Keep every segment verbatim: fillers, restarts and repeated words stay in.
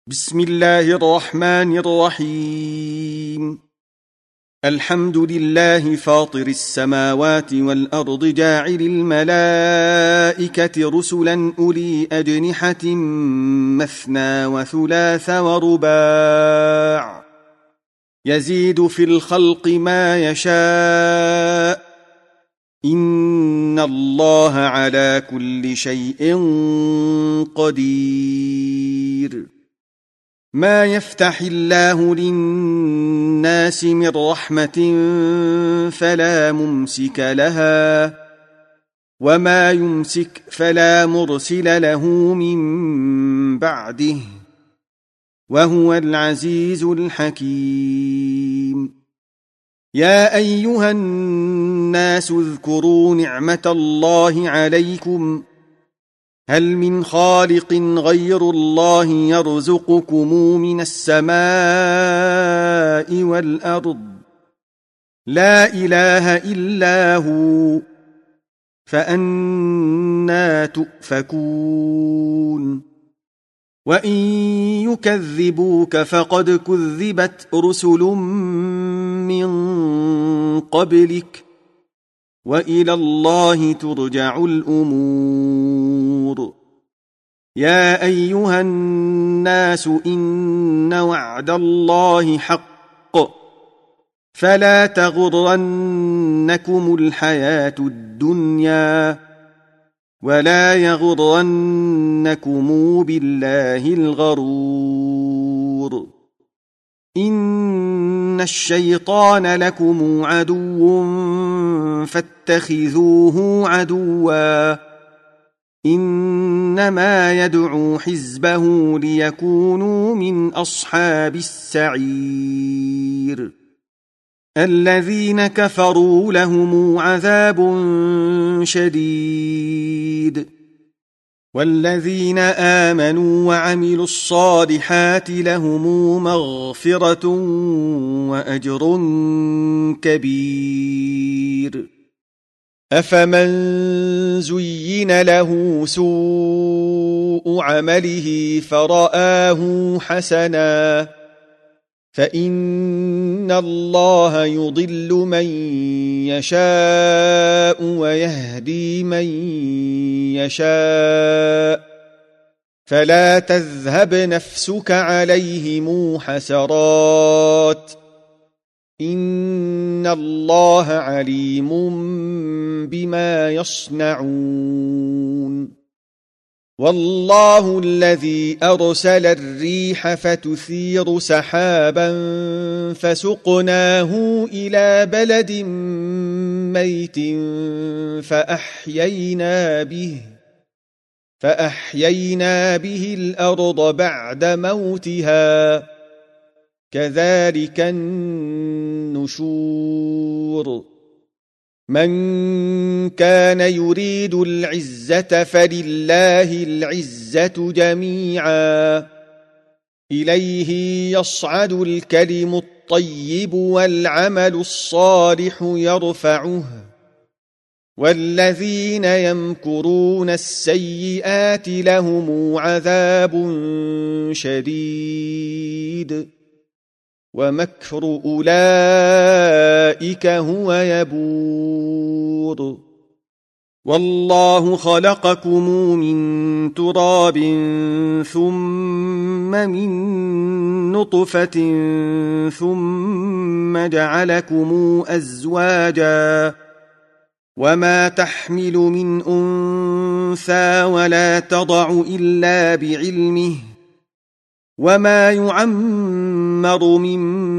بسم الله الرحمن الرحيم. الحمد لله فاطر السماوات والأرض جاعل الملائكة رسلا أولي أجنحة مثنى وثلاث ورباع يزيد في الخلق ما يشاء إن الله على كل شيء قدير. ما يفتح الله للناس من رحمة فلا ممسك لها وما يمسك فلا مرسل له من بعده وهو العزيز الحكيم. يا أيها الناس اذكروا نعمة الله عليكم هل من خالق غير الله يرزقكم من السماء والأرض لا إله إلا هو فأنى تؤفكون. وإن يكذبوك فقد كذبت رسل من قبلك وإلى الله ترجع الأمور. يا أيها الناس إن وعد الله حق فلا تغرنكم الحياة الدنيا ولا يغرنكم بالله الغرور. إن الشيطان لكم عدو فاتخذوه عدوا إنما يدعو حزبه ليكونوا من أصحاب السعير. الذين كفروا لهم عذاب شديد والذين آمنوا وعملوا الصالحات لهم مغفرة وأجر كبير. أفمن زين له سوء عمله فرآه حسنا فإن الله يضل من يشاء ويهدي من يشاء فلا تذهب نفسك عليهم حسرات إن الله عليم بما يصنعون. والله الذي أرسل الريح فتثير سحابا فسقناه إلى بلد ميت فأحيينا به فأحيينا به الأرض بعد موتها كذلك النشور. من كان يريد العزة فلله العزة جميعا إليه يصعد الكلم الطيب والعمل الصالح يرفعه والذين يمكرون السيئات لهم عذاب شديد ومكر أولئك هو يبور. والله خلقكم من تراب ثم من نطفة ثم جعلكم أزواجا وما تحمل من أنثى ولا تضع إلا بعلمه وما يعمر من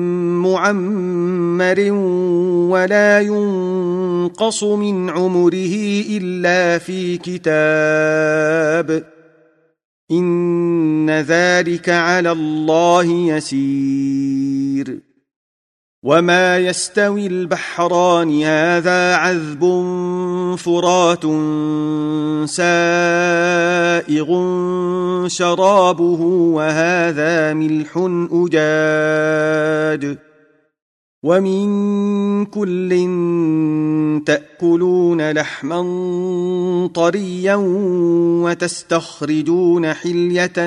معمر ولا ينقص من عمره إلا في كتاب إن ذلك على الله يسير. وما يستوي البحران هذا عذب فرات سائغ شرابه وهذا ملح أجاج ومن كل تأكلون لحما طريا وتستخرجون حلية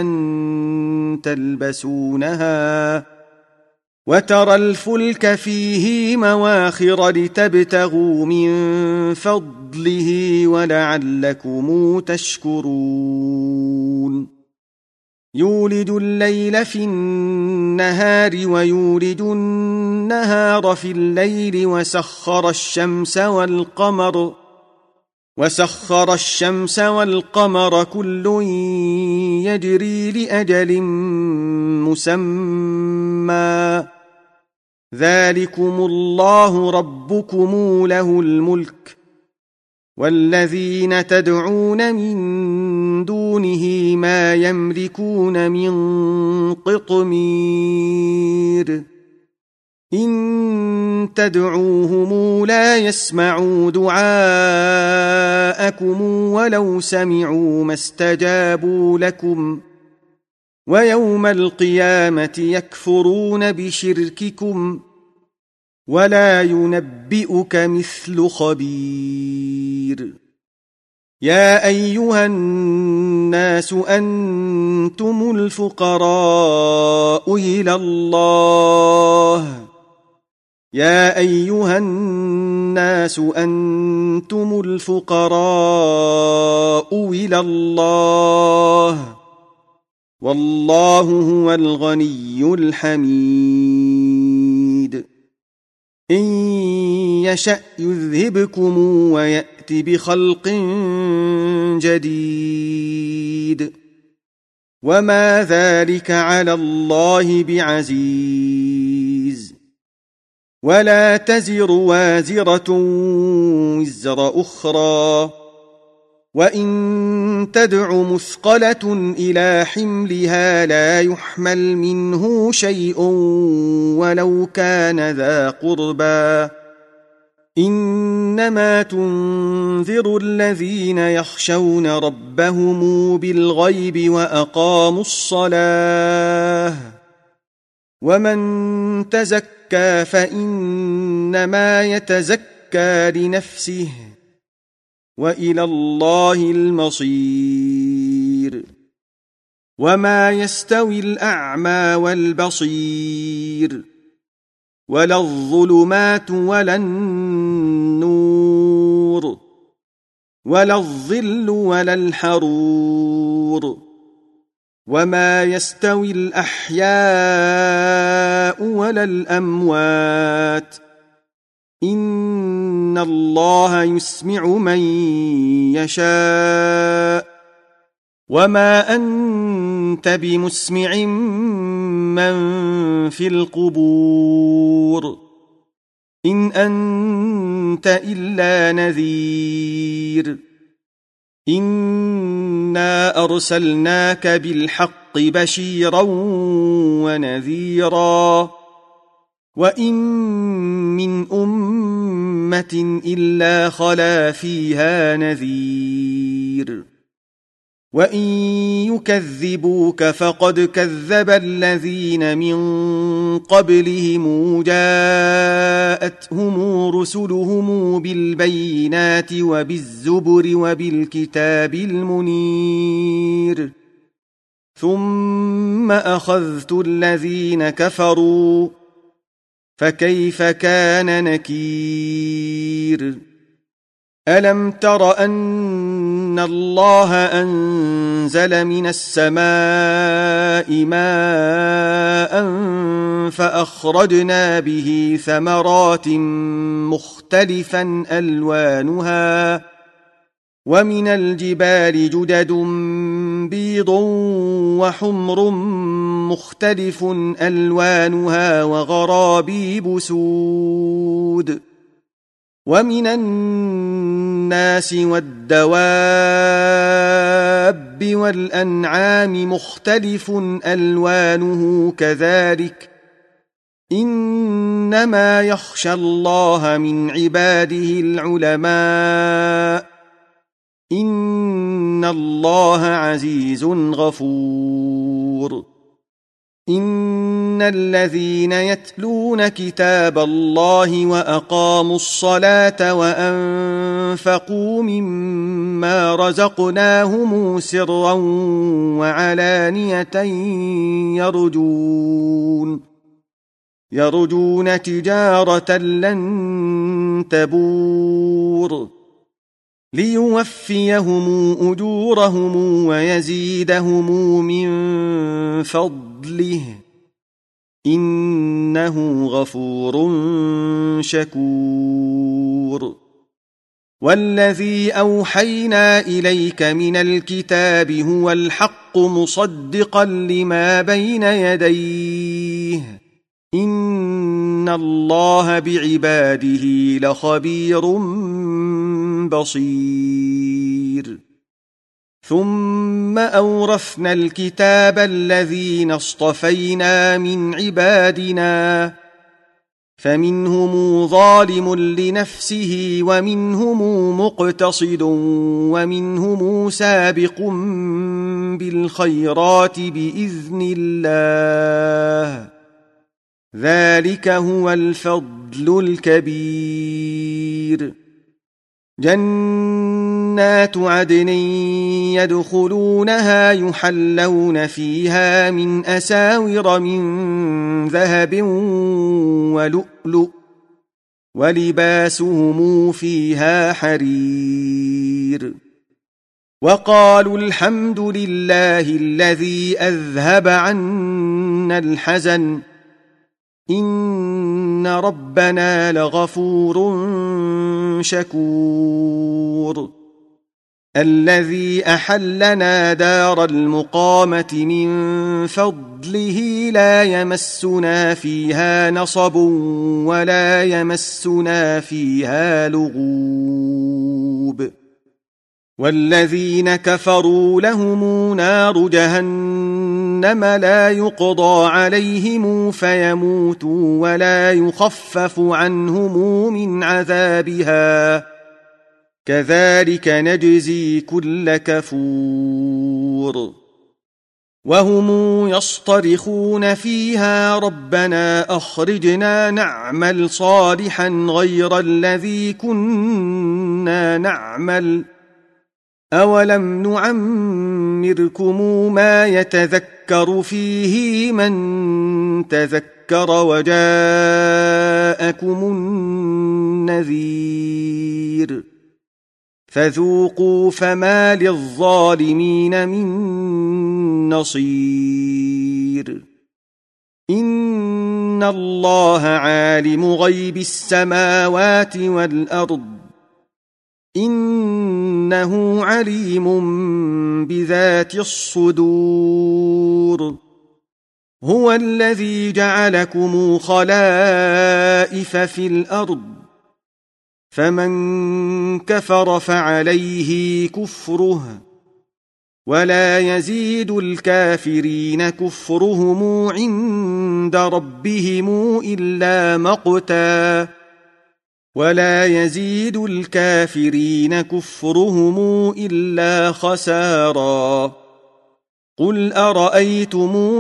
تلبسونها وترى الفلك فيه مواخر لتبتغوا من فضله ولعلكم تشكرون يولج الليل في النهار ويولج النهار في الليل وسخر الشمس والقمر وسخر الشمس والقمر كل يجري لأجل مسمى ذلكم الله ربكم له الملك والذين تدعون من دونه ما يملكون من قطمير إن تدعوهم لا يسمعوا دعاءكم ولو سمعوا ما استجابوا لكم ويوم القيامة يكفرون بشرككم ولا ينبئك مثل خبير يا أيها الناس أنتم الفقراء إلى الله يا أيها الناس أنتم الفقراء إلى الله والله هو الغني الحميد إن يشأ يذهبكم ويأت بخلق جديد وما ذلك على الله بعزيز ولا تزر وازرة وزر أخرى وإن تدع مثقلة إلى حملها لا يحمل منه شيء ولو كان ذا قربى إنما تنذر الذين يخشون ربهم بالغيب وأقاموا الصلاة ومن تزكى فإنما يتزكى لنفسه وإلى الله المصير وما يستوي الأعمى والبصير ولا الظلمات ولا النور ولا الظل ولا الحرور وما يستوي الأحياء ولا الأموات إن الله يسمع من يشاء وما أنت بمسمع من في القبور إن أنت إلا نذير إنا أرسلناك بالحق بشيرا ونذيرا وإن من أمة إلا خلا فيها نذير وإن يكذبوك فقد كذب الذين من قبلهم جاءتهم رسلهم بالبينات وبالزبر وبالكتاب المنير ثم أخذت الذين كفروا فكيف كان نكير ألم تر أن الله أنزل من السماء ماء فأخرجنا به ثمرات مختلفا ألوانها ومن الجبال جدد بيض وحمر مختلف ألوانها وغرابيب سود ومن الناس والدواب والأنعام مختلف ألوانه كذلك إنما يخشى الله من عباده العلماء إن الله عزيز غفور إن الذين يتلون كتاب الله وأقاموا الصلاة وأنفقوا مما رزقناهم سرا وعلانية يرجون يرجون تجارة لن تبور ليوفيهم أجورهم ويزيدهم من فضله إنه غفور شكور والذي أوحينا إليك من الكتاب هو الحق مصدقا لما بين يديه إن الله بعباده لخبير بصير ثم أورثنا الكتاب الذين اصطفينا من عبادنا فمنهم ظالم لنفسه ومنهم مقتصد ومنهم سابق بالخيرات بإذن الله ذلك هو الفضل الكبير جنات عدن يدخلونها يحلون فيها من أساور من ذهب ولؤلؤ ولباسهم فيها حرير وقالوا الحمد لله الذي أذهب عنا الحزن إن ربنا لغفور شكور الذي أحلنا دار المقامة من فضله لا يمسنا فيها نصب ولا يمسنا فيها لغوب والذين كفروا لهم نار جهنم لا يقضى عليهم فيموتوا ولا يخفف عنهم من عذابها كذلك نجزي كل كفور وهم يصطرخون فيها ربنا أخرجنا نعمل صالحا غير الذي كنا نعمل أولم نعمركم ما يتذكر فيه من تذكر وجاءكم النذير فذوقوا فما للظالمين من نصير إن الله عالم غيب السماوات والأرض إنه عليم بذات الصدور هو الذي جعلكم خلائف في الأرض فمن كفر فعليه كفره ولا يزيد الكافرين كفرهم عند ربهم إلا مقتا ولا يزيد الكافرين كفرهم إلا خسارا قل أرأيتم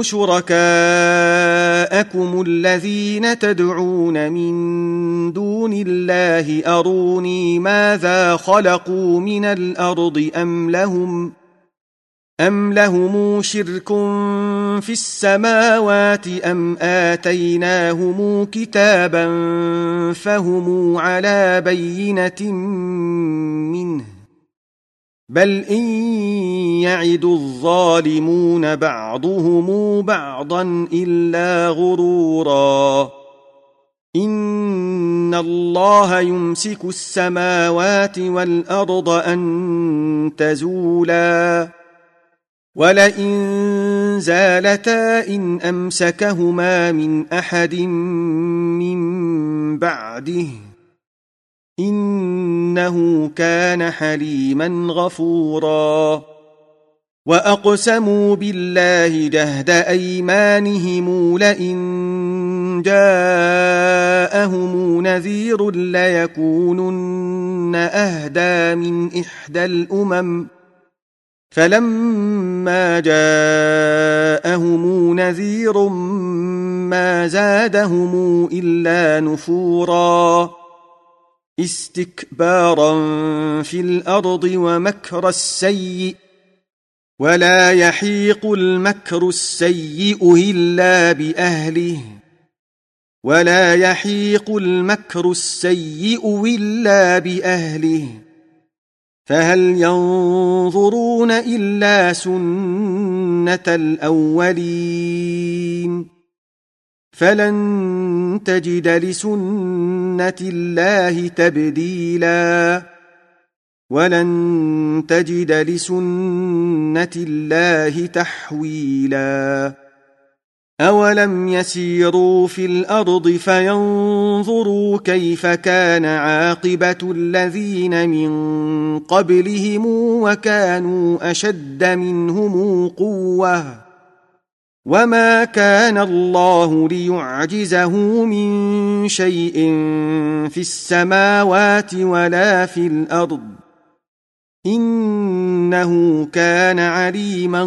شركاءكم الذين تدعون من دون الله أروني ماذا خلقوا من الأرض أم لهم أم لهم شرك في السماوات أم آتيناهم كتابا فهم على بينة منه بل إن يعد الظالمون بعضهم بعضا إلا غرورا إن الله يمسك السماوات والأرض أن تزولا ولئن زالتا إن أمسكهما من أحد من بعده إنه كان حليما غفورا وأقسموا بالله جهد أيمانهم لئن جاءهم نذير ليكونن أهدى من إحدى الأمم فلما جاءهم نذير ما زادهم إلا نفورا استكبارا في الأرض ومكر السيء ولا يحيق المكر السيء إلا بأهله ولا يحيق المكر السيء إلا بأهله فهل ينظرون إلا سنة الأولين فلن تجد لسنة الله تبديلا ولن تجد لسنة الله تحويلا أولم يسيروا في الأرض فينظروا كيف كان عاقبة الذين من قبلهم وكانوا أشد منهم قوة وما كان الله ليعجزه من شيء في السماوات ولا في الأرض إنه كان عليما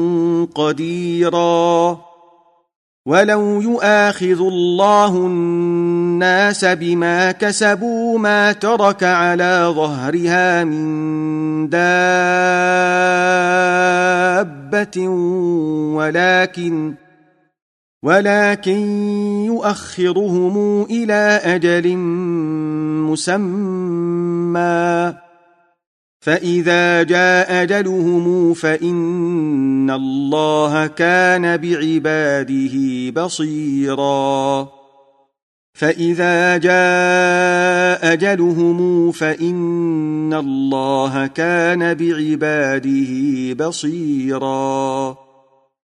قديرا ولو يؤاخذ الله الناس بما كسبوا ما ترك على ظهرها من دابة ولكن ولكن يؤخرهم إلى أجل مسمى فإذا جاء أجلهم فإن الله كان بعباده بصيرا فإذا جاء أجلهم فإن الله كان بعباده بصيرا